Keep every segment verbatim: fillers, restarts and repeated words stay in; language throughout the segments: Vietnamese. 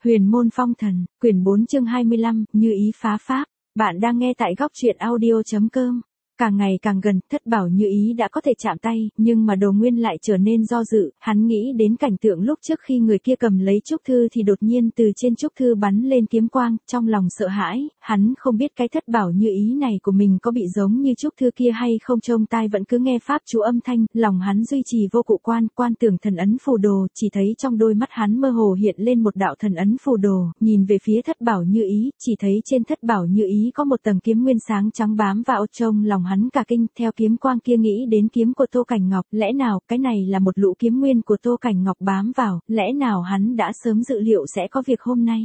Huyền môn phong thần, quyển bốn chương hai mươi lăm, như ý phá pháp. Bạn đang nghe tại góc truyện audio chấm com. Càng ngày càng gần, Thất Bảo Như Ý đã có thể chạm tay, nhưng mà Đồ Nguyên lại trở nên do dự, hắn nghĩ đến cảnh tượng lúc trước khi người kia cầm lấy trúc thư thì đột nhiên từ trên trúc thư bắn lên kiếm quang, trong lòng sợ hãi, hắn không biết cái Thất Bảo Như Ý này của mình có bị giống như trúc thư kia hay không, trông tai vẫn cứ nghe pháp chú âm thanh, lòng hắn duy trì vô cụ quan, quan tưởng thần ấn phù đồ, chỉ thấy trong đôi mắt hắn mơ hồ hiện lên một đạo thần ấn phù đồ, nhìn về phía Thất Bảo Như Ý, chỉ thấy trên Thất Bảo Như Ý có một tầng kiếm nguyên sáng trắng bám vào, trong lòng hắn cả kinh, theo kiếm quang kia nghĩ đến kiếm của Tô Cảnh Ngọc, lẽ nào cái này là một lũ kiếm nguyên của Tô Cảnh Ngọc bám vào, lẽ nào hắn đã sớm dự liệu sẽ có việc hôm nay.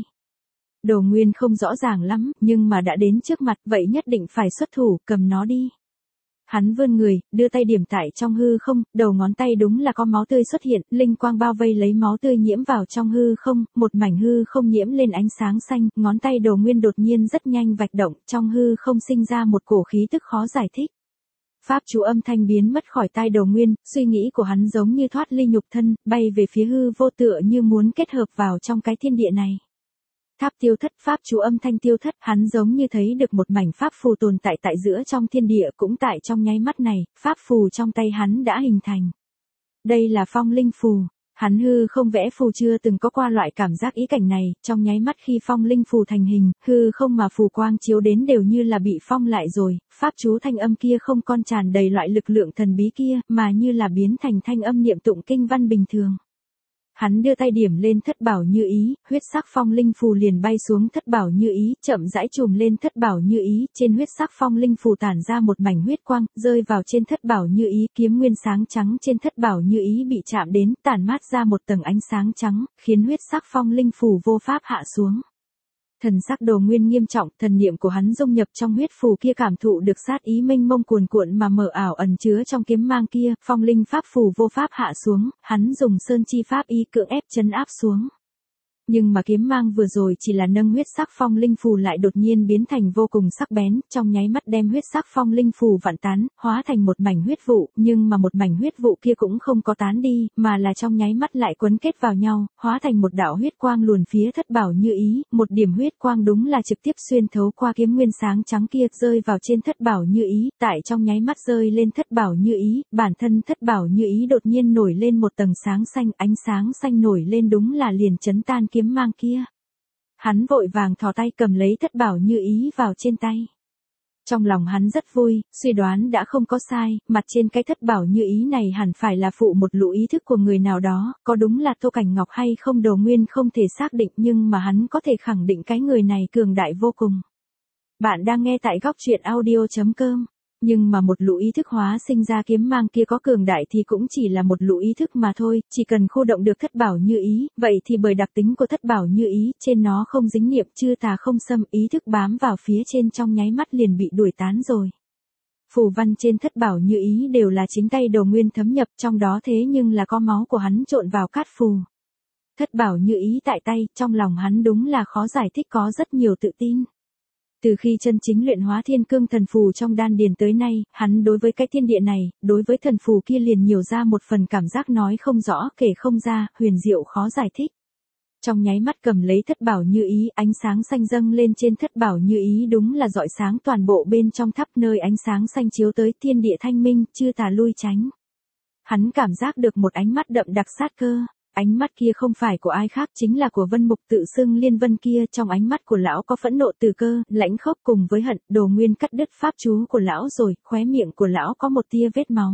Đồ Nguyên không rõ ràng lắm, nhưng mà đã đến trước mặt, vậy nhất định phải xuất thủ, cầm nó đi. Hắn vươn người, đưa tay điểm tại trong hư không, đầu ngón tay đúng là có máu tươi xuất hiện, linh quang bao vây lấy máu tươi nhiễm vào trong hư không, một mảnh hư không nhiễm lên ánh sáng xanh, ngón tay Đồ Nguyên đột nhiên rất nhanh vạch động, trong hư không sinh ra một cổ khí tức khó giải thích. Pháp chú âm thanh biến mất khỏi tai Đồ Nguyên, suy nghĩ của hắn giống như thoát ly nhục thân, bay về phía hư vô tựa như muốn kết hợp vào trong cái thiên địa này. Tháp tiêu thất, pháp chú âm thanh tiêu thất, hắn giống như thấy được một mảnh pháp phù tồn tại tại giữa trong thiên địa, cũng tại trong nháy mắt này, pháp phù trong tay hắn đã hình thành. Đây là phong linh phù. Hắn hư không vẽ phù chưa từng có qua loại cảm giác ý cảnh này, trong nháy mắt khi phong linh phù thành hình, hư không mà phù quang chiếu đến đều như là bị phong lại rồi, pháp chú thanh âm kia không còn tràn đầy loại lực lượng thần bí kia, mà như là biến thành thanh âm niệm tụng kinh văn bình thường. Hắn đưa tay điểm lên Thất Bảo Như Ý, huyết sắc phong linh phù liền bay xuống Thất Bảo Như Ý, chậm rãi trùm lên Thất Bảo Như Ý, trên huyết sắc phong linh phù tản ra một mảnh huyết quang, rơi vào trên Thất Bảo Như Ý, kiếm nguyên sáng trắng trên Thất Bảo Như Ý bị chạm đến, tản mát ra một tầng ánh sáng trắng, khiến huyết sắc phong linh phù vô pháp hạ xuống. Thần sắc Đồ Nguyên nghiêm trọng, thần niệm của hắn dung nhập trong huyết phù kia, cảm thụ được sát ý mênh mông cuồn cuộn mà mờ ảo ẩn chứa trong kiếm mang kia, phong linh pháp phù vô pháp hạ xuống, hắn dùng sơn chi pháp ý cưỡng ép trấn áp xuống. Nhưng mà kiếm mang vừa rồi chỉ là nâng huyết sắc phong linh phù lại đột nhiên biến thành vô cùng sắc bén, trong nháy mắt đem huyết sắc phong linh phù vạn tán, hóa thành một mảnh huyết vụ, nhưng mà một mảnh huyết vụ kia cũng không có tán đi, mà là trong nháy mắt lại quấn kết vào nhau, hóa thành một đạo huyết quang luồn phía Thất Bảo Như Ý, một điểm huyết quang đúng là trực tiếp xuyên thấu qua kiếm nguyên sáng trắng kia, rơi vào trên Thất Bảo Như Ý, tại trong nháy mắt rơi lên Thất Bảo Như Ý, bản thân Thất Bảo Như Ý đột nhiên nổi lên một tầng sáng xanh, ánh sáng xanh nổi lên đúng là liền chấn tan kiếm mang kia. Hắn vội vàng thò tay cầm lấy Thất Bảo Như Ý vào trên tay. Trong lòng hắn rất vui, suy đoán đã không có sai, mặt trên cái Thất Bảo Như Ý này hẳn phải là phụ một lũ ý thức của người nào đó, có đúng là Tô Cảnh Ngọc hay không Đồ Nguyên không thể xác định, nhưng mà hắn có thể khẳng định cái người này cường đại vô cùng. Bạn đang nghe tại góc truyện audio chấm com. Nhưng mà một lũ ý thức hóa sinh ra kiếm mang kia có cường đại thì cũng chỉ là một lũ ý thức mà thôi, chỉ cần khu động được Thất Bảo Như Ý, vậy thì bởi đặc tính của Thất Bảo Như Ý, trên nó không dính niệm, chư tà không xâm, ý thức bám vào phía trên trong nháy mắt liền bị đuổi tán rồi. Phù văn trên Thất Bảo Như Ý đều là chính tay Đồ Nguyên thấm nhập, trong đó thế nhưng là có máu của hắn trộn vào cát phù. Thất Bảo Như Ý tại tay, trong lòng hắn đúng là khó giải thích, có rất nhiều tự tin. Từ khi chân chính luyện hóa thiên cương thần phù trong đan điền tới nay, hắn đối với cái thiên địa này, đối với thần phù kia liền nhiều ra một phần cảm giác nói không rõ, kể không ra, huyền diệu khó giải thích. Trong nháy mắt cầm lấy Thất Bảo Như Ý, ánh sáng xanh dâng lên trên Thất Bảo Như Ý đúng là rọi sáng toàn bộ bên trong tháp, nơi ánh sáng xanh chiếu tới, thiên địa thanh minh, chư tà lui tránh. Hắn cảm giác được một ánh mắt đậm đặc sát cơ. Ánh mắt kia không phải của ai khác, chính là của Vân Mục tự xưng Liên Vân kia, trong ánh mắt của lão có phẫn nộ từ cơ, lãnh khốc cùng với hận. Đồ Nguyên cắt đứt pháp chú của lão rồi, khóe miệng của lão có một tia vết máu.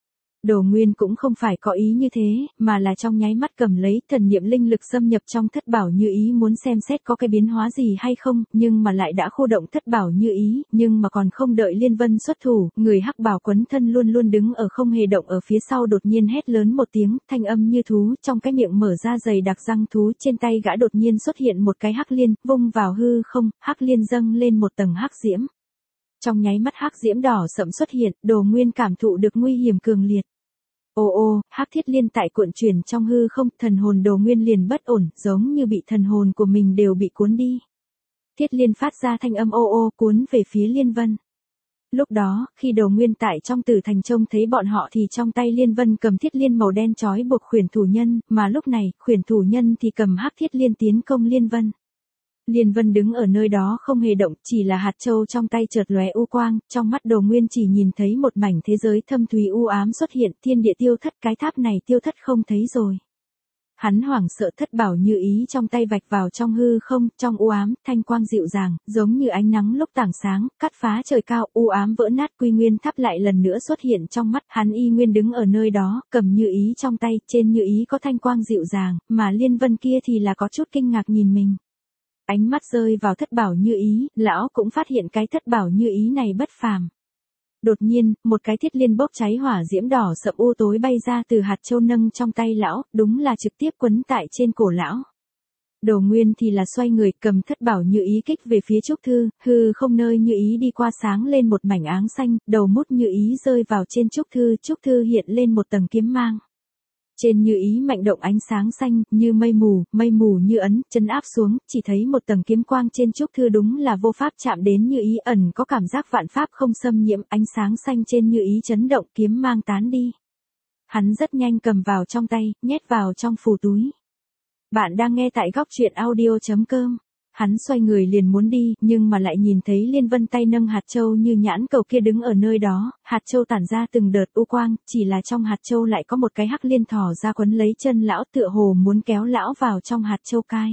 Đồ Nguyên cũng không phải có ý như thế, mà là trong nháy mắt cầm lấy, thần niệm linh lực xâm nhập trong Thất Bảo Như Ý muốn xem xét có cái biến hóa gì hay không, nhưng mà lại đã khu động Thất Bảo Như Ý, nhưng mà còn không đợi Liên Vân xuất thủ, người hắc bào quấn thân luôn luôn đứng ở không hề động ở phía sau đột nhiên hét lớn một tiếng, thanh âm như thú, trong cái miệng mở ra dày đặc răng thú, trên tay gã đột nhiên xuất hiện một cái hắc liên, vung vào hư không, hắc liên dâng lên một tầng hắc diễm. Trong nháy mắt hắc diễm đỏ sẫm xuất hiện, Đồ Nguyên cảm thụ được nguy hiểm cường liệt. Ô ô, hắc thiết liên tại cuộn chuyển trong hư không, thần hồn Đồ Nguyên liền bất ổn, giống như bị thần hồn của mình đều bị cuốn đi. Thiết liên phát ra thanh âm ô ô cuốn về phía Liên Vân. Lúc đó, khi Đồ Nguyên tại trong Tử Thành trông thấy bọn họ thì trong tay Liên Vân cầm thiết liên màu đen trói buộc khuyển thủ nhân, mà lúc này, khuyển thủ nhân thì cầm hắc thiết liên tiến công Liên Vân. Liên Vân đứng ở nơi đó không hề động, chỉ là hạt châu trong tay chợt lóe u quang, trong mắt Đồ Nguyên chỉ nhìn thấy một mảnh thế giới thâm thúy u ám xuất hiện, thiên địa tiêu thất, cái tháp này tiêu thất không thấy rồi. Hắn hoảng sợ, thất bảo như ý trong tay vạch vào trong hư không, trong u ám, thanh quang dịu dàng, giống như ánh nắng lúc tảng sáng, cắt phá trời cao, u ám vỡ nát, quy nguyên tháp lại lần nữa xuất hiện trong mắt, hắn y nguyên đứng ở nơi đó, cầm như ý trong tay, trên như ý có thanh quang dịu dàng, mà Liên Vân kia thì là có chút kinh ngạc nhìn mình. Ánh mắt rơi vào thất bảo như ý, lão cũng phát hiện cái thất bảo như ý này bất phàm. Đột nhiên, một cái thiết liên bốc cháy hỏa diễm đỏ sậm u tối bay ra từ hạt châu nâng trong tay lão, đúng là trực tiếp quấn tại trên cổ lão. Đồ Nguyên thì là xoay người cầm thất bảo như ý kích về phía Trúc Thư, hư không nơi như ý đi qua sáng lên một mảnh áng xanh, đầu mút như ý rơi vào trên Trúc Thư, Trúc Thư hiện lên một tầng kiếm mang. Trên như ý mạnh động ánh sáng xanh, như mây mù, mây mù như ấn, chân áp xuống, chỉ thấy một tầng kiếm quang trên Trúc Thư đúng là vô pháp chạm đến như ý, ẩn có cảm giác vạn pháp không xâm nhiễm, ánh sáng xanh trên như ý chấn động, kiếm mang tán đi. Hắn rất nhanh cầm vào trong tay, nhét vào trong phù túi. Bạn đang nghe tại góc truyện audio chấm com. Hắn xoay người liền muốn đi, nhưng mà lại nhìn thấy Liên Vân tay nâng hạt châu như nhãn cầu kia đứng ở nơi đó, hạt châu tản ra từng đợt u quang, chỉ là trong hạt châu lại có một cái hắc liên thỏ ra quấn lấy chân lão, tựa hồ muốn kéo lão vào trong hạt châu cai.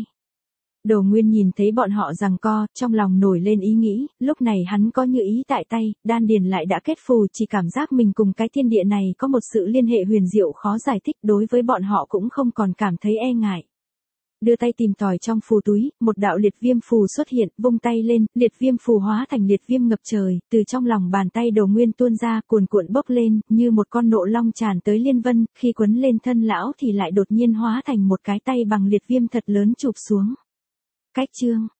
Đồ Nguyên nhìn thấy bọn họ giằng co, trong lòng nổi lên ý nghĩ, lúc này hắn có như ý tại tay, đan điền lại đã kết phù, chỉ cảm giác mình cùng cái thiên địa này có một sự liên hệ huyền diệu khó giải thích, đối với bọn họ cũng không còn cảm thấy e ngại. Đưa tay tìm tòi trong phù túi, một đạo liệt viêm phù xuất hiện, vung tay lên, liệt viêm phù hóa thành liệt viêm ngập trời, từ trong lòng bàn tay Đồ Nguyên tuôn ra, cuồn cuộn bốc lên, như một con nộ long tràn tới Liên Vân, khi quấn lên thân lão thì lại đột nhiên hóa thành một cái tay bằng liệt viêm thật lớn chụp xuống. Cách chương